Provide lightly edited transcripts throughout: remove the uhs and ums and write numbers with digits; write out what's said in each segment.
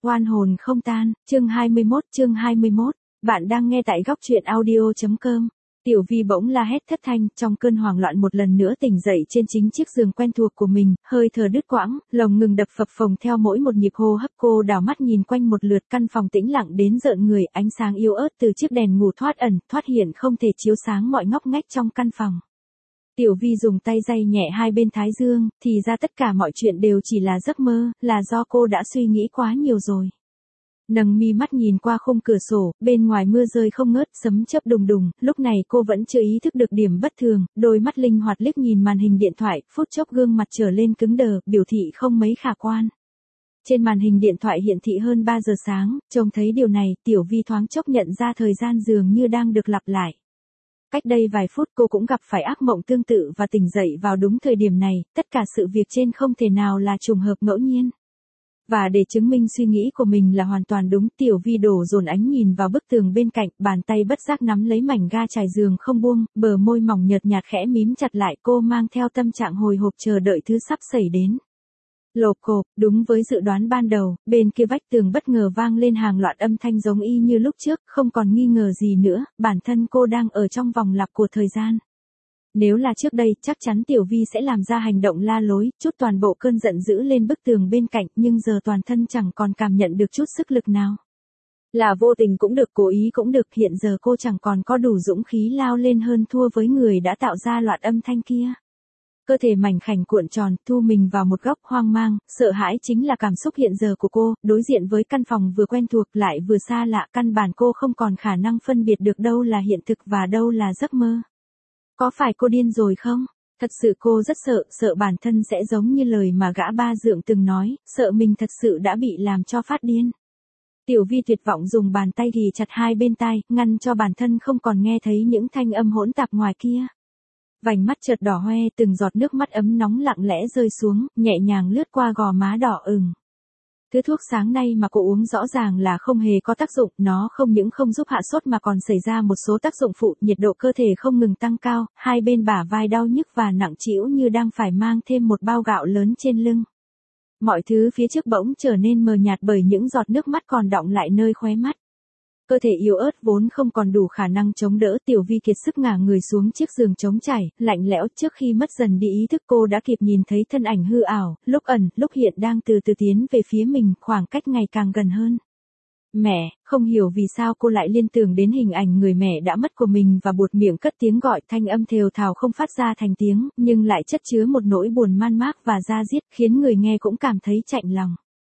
Oan hồn không tan, chương 21, bạn đang nghe tại góc truyện audio.com. Tiểu Vi bỗng la hét thất thanh, trong cơn hoảng loạn một lần nữa tỉnh dậy trên chính chiếc giường quen thuộc của mình, hơi thở đứt quãng, lồng ngừng đập phập phồng theo mỗi một nhịp hô hấp. Cô đảo mắt nhìn quanh một lượt, căn phòng tĩnh lặng đến rợn người, ánh sáng yếu ớt từ chiếc đèn ngủ thoát ẩn, thoát hiện không thể chiếu sáng mọi ngóc ngách trong căn phòng. Tiểu Vi dùng tay day nhẹ hai bên thái dương, thì ra tất cả mọi chuyện đều chỉ là giấc mơ, là do cô đã suy nghĩ quá nhiều rồi. Nâng mi mắt nhìn qua khung cửa sổ, bên ngoài mưa rơi không ngớt, sấm chớp đùng đùng, lúc này cô vẫn chưa ý thức được điểm bất thường, đôi mắt linh hoạt liếc nhìn màn hình điện thoại, phút chốc gương mặt trở lên cứng đờ, biểu thị không mấy khả quan. Trên màn hình điện thoại hiển thị hơn 3 giờ sáng, trông thấy điều này, Tiểu Vi thoáng chốc nhận ra thời gian dường như đang được lặp lại. Cách đây vài phút cô cũng gặp phải ác mộng tương tự và tỉnh dậy vào đúng thời điểm này, tất cả sự việc trên không thể nào là trùng hợp ngẫu nhiên. Và để chứng minh suy nghĩ của mình là hoàn toàn đúng, Tiểu Vi đổ dồn ánh nhìn vào bức tường bên cạnh, bàn tay bất giác nắm lấy mảnh ga trải giường không buông, bờ môi mỏng nhợt nhạt khẽ mím chặt lại, cô mang theo tâm trạng hồi hộp chờ đợi thứ sắp xảy đến. Lộp cộp, đúng với dự đoán ban đầu, bên kia vách tường bất ngờ vang lên hàng loạt âm thanh giống y như lúc trước, không còn nghi ngờ gì nữa, bản thân cô đang ở trong vòng lặp của thời gian. Nếu là trước đây, chắc chắn Tiểu Vi sẽ làm ra hành động la lối, trút toàn bộ cơn giận dữ lên bức tường bên cạnh, nhưng giờ toàn thân chẳng còn cảm nhận được chút sức lực nào. Là vô tình cũng được, cố ý cũng được, hiện giờ cô chẳng còn có đủ dũng khí lao lên hơn thua với người đã tạo ra loạt âm thanh kia. Cơ thể mảnh khảnh cuộn tròn, thu mình vào một góc, hoang mang, sợ hãi chính là cảm xúc hiện giờ của cô, đối diện với căn phòng vừa quen thuộc lại vừa xa lạ, căn bản cô không còn khả năng phân biệt được đâu là hiện thực và đâu là giấc mơ. Có phải cô điên rồi không? Thật sự cô rất sợ bản thân sẽ giống như lời mà gã ba dượng từng nói, sợ mình thật sự đã bị làm cho phát điên. Tiểu Vi tuyệt vọng dùng bàn tay ghì chặt hai bên tai, ngăn cho bản thân không còn nghe thấy những thanh âm hỗn tạp ngoài kia. Vành mắt chợt đỏ hoe, từng giọt nước mắt ấm nóng lặng lẽ rơi xuống, nhẹ nhàng lướt qua gò má đỏ ửng. Thứ thuốc sáng nay mà cô uống rõ ràng là không hề có tác dụng, nó không những không giúp hạ sốt mà còn xảy ra một số tác dụng phụ, nhiệt độ cơ thể không ngừng tăng cao, hai bên bả vai đau nhức và nặng trĩu như đang phải mang thêm một bao gạo lớn trên lưng. Mọi thứ phía trước bỗng trở nên mờ nhạt bởi những giọt nước mắt còn đọng lại nơi khóe mắt. Cơ thể yếu ớt vốn không còn đủ khả năng chống đỡ, Tiểu Vi kiệt sức ngả người xuống chiếc giường trống trải, lạnh lẽo. Trước khi mất dần đi ý thức, cô đã kịp nhìn thấy thân ảnh hư ảo, lúc ẩn, lúc hiện đang từ từ tiến về phía mình, khoảng cách ngày càng gần hơn. Mẹ, không hiểu vì sao cô lại liên tưởng đến hình ảnh người mẹ đã mất của mình và buột miệng cất tiếng gọi, thanh âm thều thào không phát ra thành tiếng, nhưng lại chất chứa một nỗi buồn man mác và da diết, khiến người nghe cũng cảm thấy chạnh lòng.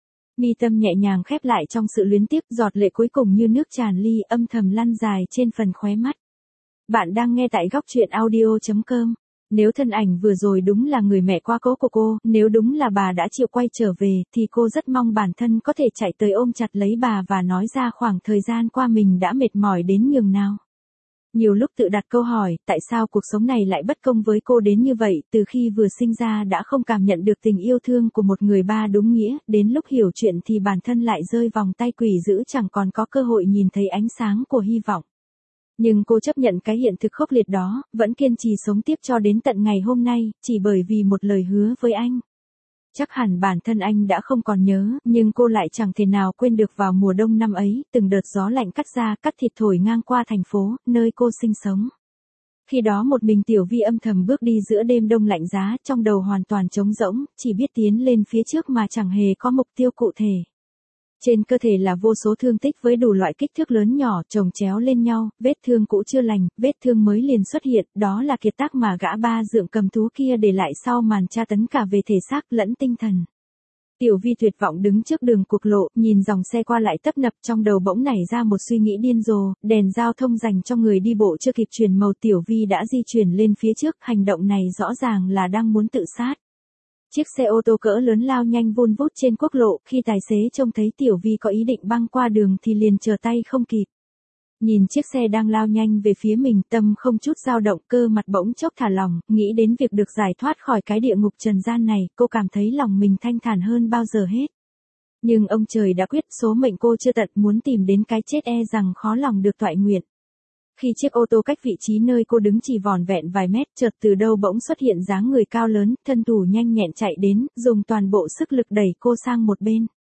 Mi tâm nhẹ nhàng khép lại trong sự luyến tiếc, giọt lệ cuối cùng như nước tràn ly, âm thầm lăn dài trên phần khóe mắt. Bạn đang nghe tại góc truyện audio.com. Nếu thân ảnh vừa rồi đúng là người mẹ quá cố của cô, nếu đúng là bà đã chịu quay trở về, thì cô rất mong bản thân có thể chạy tới ôm chặt lấy bà và nói ra khoảng thời gian qua mình đã mệt mỏi đến nhường nào. Nhiều lúc tự đặt câu hỏi, tại sao cuộc sống này lại bất công với cô đến như vậy, từ khi vừa sinh ra đã không cảm nhận được tình yêu thương của một người ba đúng nghĩa, đến lúc hiểu chuyện thì bản thân lại rơi vòng tay quỷ dữ, chẳng còn có cơ hội nhìn thấy ánh sáng của hy vọng. Nhưng cô chấp nhận cái hiện thực khốc liệt đó, vẫn kiên trì sống tiếp cho đến tận ngày hôm nay, chỉ bởi vì một lời hứa với anh. Chắc hẳn bản thân anh đã không còn nhớ, nhưng cô lại chẳng thể nào quên được vào mùa đông năm ấy, từng đợt gió lạnh cắt da cắt thịt thổi ngang qua thành phố, nơi cô sinh sống. Khi đó một mình Tiểu Vi âm thầm bước đi giữa đêm đông lạnh giá, trong đầu hoàn toàn trống rỗng, chỉ biết tiến lên phía trước mà chẳng hề có mục tiêu cụ thể. Trên cơ thể là vô số thương tích với đủ loại kích thước lớn nhỏ chồng chéo lên nhau, vết thương cũ chưa lành, vết thương mới liền xuất hiện, đó là kiệt tác mà gã ba dượng cầm thú kia để lại sau màn tra tấn cả về thể xác lẫn tinh thần. Tiểu Vi tuyệt vọng đứng trước đường cuộc lộ, nhìn dòng xe qua lại tấp nập, trong đầu bỗng nảy ra một suy nghĩ điên rồ, đèn giao thông dành cho người đi bộ chưa kịp chuyển màu, Tiểu Vi đã di chuyển lên phía trước, hành động này rõ ràng là đang muốn tự sát. Chiếc xe ô tô cỡ lớn lao nhanh vun vút trên quốc lộ, khi tài xế trông thấy Tiểu Vi có ý định băng qua đường thì liền trở tay không kịp. Nhìn chiếc xe đang lao nhanh về phía mình, tâm không chút dao động, cơ mặt bỗng chốc thả lỏng, nghĩ đến việc được giải thoát khỏi cái địa ngục trần gian này, cô cảm thấy lòng mình thanh thản hơn bao giờ hết. Nhưng ông trời đã quyết, số mệnh cô chưa tận, muốn tìm đến cái chết e rằng khó lòng được toại nguyện. Khi chiếc ô tô cách vị trí nơi cô đứng chỉ vỏn vẹn vài mét, chợt từ đâu bỗng xuất hiện dáng người cao lớn, thân thủ nhanh nhẹn chạy đến, dùng toàn bộ sức lực đẩy cô sang một bên.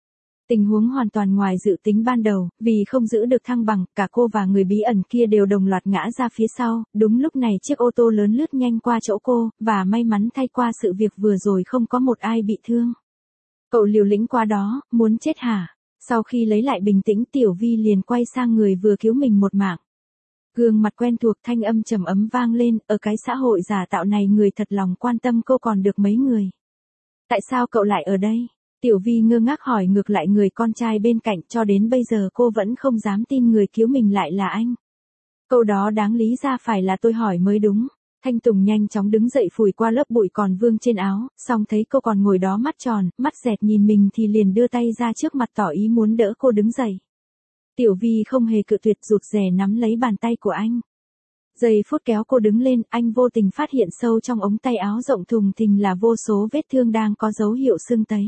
Tình huống hoàn toàn ngoài dự tính ban đầu, vì không giữ được thăng bằng, cả cô và người bí ẩn kia đều đồng loạt ngã ra phía sau, đúng lúc này chiếc ô tô lớn lướt nhanh qua chỗ cô, và may mắn thay qua sự việc vừa rồi không có một ai bị thương. Cậu liều lĩnh qua đó, muốn chết hả? Sau khi lấy lại bình tĩnh Tiểu Vi liền quay sang người vừa cứu mình một mạng. Gương mặt quen thuộc thanh âm trầm ấm vang lên, ở cái xã hội giả tạo này người thật lòng quan tâm cô còn được mấy người. Tại sao cậu lại ở đây? Tiểu Vi ngơ ngác hỏi ngược lại người con trai bên cạnh, cho đến bây giờ cô vẫn không dám tin người cứu mình lại là anh. Câu đó đáng lý ra phải là tôi hỏi mới đúng. Thanh Tùng nhanh chóng đứng dậy phủi qua lớp bụi còn vương trên áo, xong thấy cô còn ngồi đó mắt tròn, mắt dẹt nhìn mình thì liền đưa tay ra trước mặt tỏ ý muốn đỡ cô đứng dậy. Tiểu Vi không hề cự tuyệt, rụt rè nắm lấy bàn tay của anh. Giây phút kéo cô đứng lên, anh vô tình phát hiện sâu trong ống tay áo rộng thùng thình là vô số vết thương đang có dấu hiệu sưng tấy.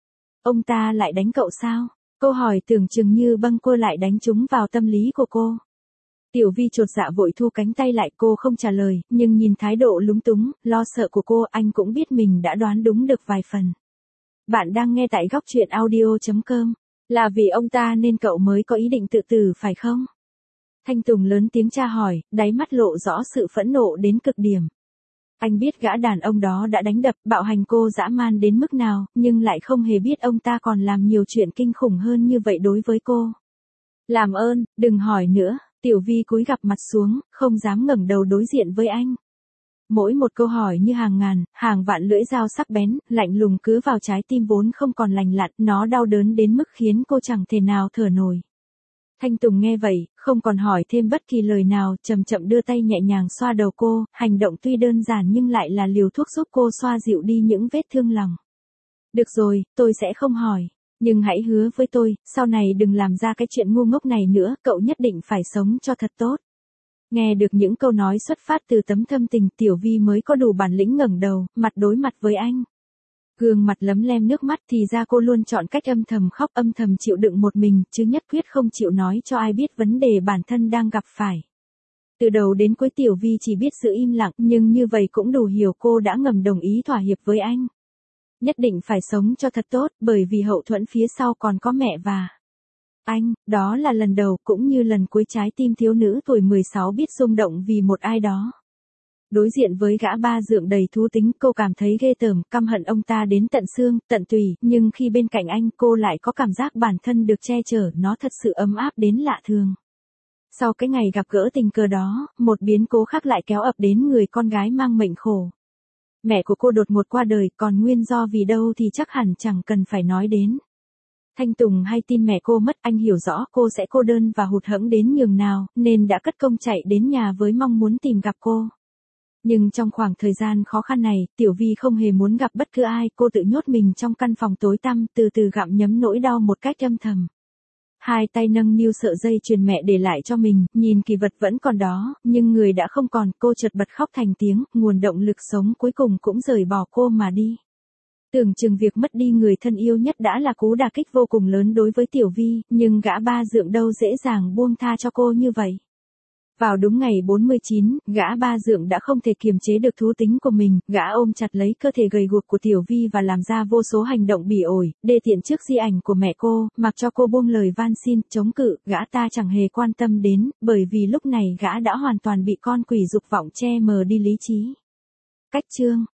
Ông ta lại đánh cậu sao? Câu hỏi tưởng chừng như bâng quơ lại đánh trúng vào tâm lý của cô. Tiểu Vi chột dạ vội thu cánh tay lại, cô không trả lời, nhưng nhìn thái độ lúng túng, lo sợ của cô anh cũng biết mình đã đoán đúng được vài phần. Bạn đang nghe tại góc truyện audio.com. Là vì ông ta nên cậu mới có ý định tự tử phải không? Thanh Tùng lớn tiếng tra hỏi, đáy mắt lộ rõ sự phẫn nộ đến cực điểm. Anh biết gã đàn ông đó đã đánh đập, bạo hành cô dã man đến mức nào, nhưng lại không hề biết ông ta còn làm nhiều chuyện kinh khủng hơn như vậy đối với cô. Làm ơn, đừng hỏi nữa. Tiểu Vi cúi gằm mặt xuống, không dám ngẩng đầu đối diện với anh. Mỗi một câu hỏi như hàng ngàn, hàng vạn lưỡi dao sắc bén, lạnh lùng cứ vào trái tim vốn không còn lành lặn, nó đau đớn đến mức khiến cô chẳng thể nào thở nổi. Thanh Tùng nghe vậy, không còn hỏi thêm bất kỳ lời nào, chậm chậm đưa tay nhẹ nhàng xoa đầu cô, hành động tuy đơn giản nhưng lại là liều thuốc giúp cô xoa dịu đi những vết thương lòng. Được rồi, tôi sẽ không hỏi. Nhưng hãy hứa với tôi, sau này đừng làm ra cái chuyện ngu ngốc này nữa, cậu nhất định phải sống cho thật tốt. Nghe được những câu nói xuất phát từ tấm thâm tình, Tiểu Vi mới có đủ bản lĩnh ngẩng đầu, mặt đối mặt với anh. Gương mặt lấm lem nước mắt, thì ra cô luôn chọn cách âm thầm khóc, âm thầm chịu đựng một mình, chứ nhất quyết không chịu nói cho ai biết vấn đề bản thân đang gặp phải. Từ đầu đến cuối Tiểu Vi chỉ biết giữ im lặng, nhưng như vậy cũng đủ hiểu cô đã ngầm đồng ý thỏa hiệp với anh. Nhất định phải sống cho thật tốt, bởi vì hậu thuẫn phía sau còn có mẹ và anh. Đó là lần đầu cũng như lần cuối trái tim thiếu nữ tuổi 16 biết rung động vì một ai đó. Đối diện với gã ba dượng đầy thú tính, cô cảm thấy ghê tởm, căm hận ông ta đến tận xương, tận tủy, nhưng khi bên cạnh anh cô lại có cảm giác bản thân được che chở, nó thật sự ấm áp đến lạ thường. Sau cái ngày gặp gỡ tình cờ đó, một biến cố khác lại kéo ập đến người con gái mang mệnh khổ. Mẹ của cô đột ngột qua đời, còn nguyên do vì đâu thì chắc hẳn chẳng cần phải nói đến. Thanh Tùng hay tin mẹ cô mất, anh hiểu rõ cô sẽ cô đơn và hụt hẫng đến nhường nào, nên đã cất công chạy đến nhà với mong muốn tìm gặp cô. Nhưng trong khoảng thời gian khó khăn này, Tiểu Vi không hề muốn gặp bất cứ ai, cô tự nhốt mình trong căn phòng tối tăm, từ từ gặm nhấm nỗi đau một cách âm thầm. Hai tay nâng niu sợi dây chuyền mẹ để lại cho mình, nhìn kỳ vật vẫn còn đó, nhưng người đã không còn, cô chợt bật khóc thành tiếng, nguồn động lực sống cuối cùng cũng rời bỏ cô mà đi. Tưởng chừng việc mất đi người thân yêu nhất đã là cú đả kích vô cùng lớn đối với Tiểu Vi, nhưng gã ba dượng đâu dễ dàng buông tha cho cô như vậy. Vào đúng ngày 49, gã ba dượng đã không thể kiềm chế được thú tính của mình, gã ôm chặt lấy cơ thể gầy guộc của Tiểu Vi và làm ra vô số hành động bỉ ổi, đê tiện trước di ảnh của mẹ cô, mặc cho cô buông lời van xin, chống cự, gã ta chẳng hề quan tâm đến, bởi vì lúc này gã đã hoàn toàn bị con quỷ dục vọng che mờ đi lý trí. Cách chương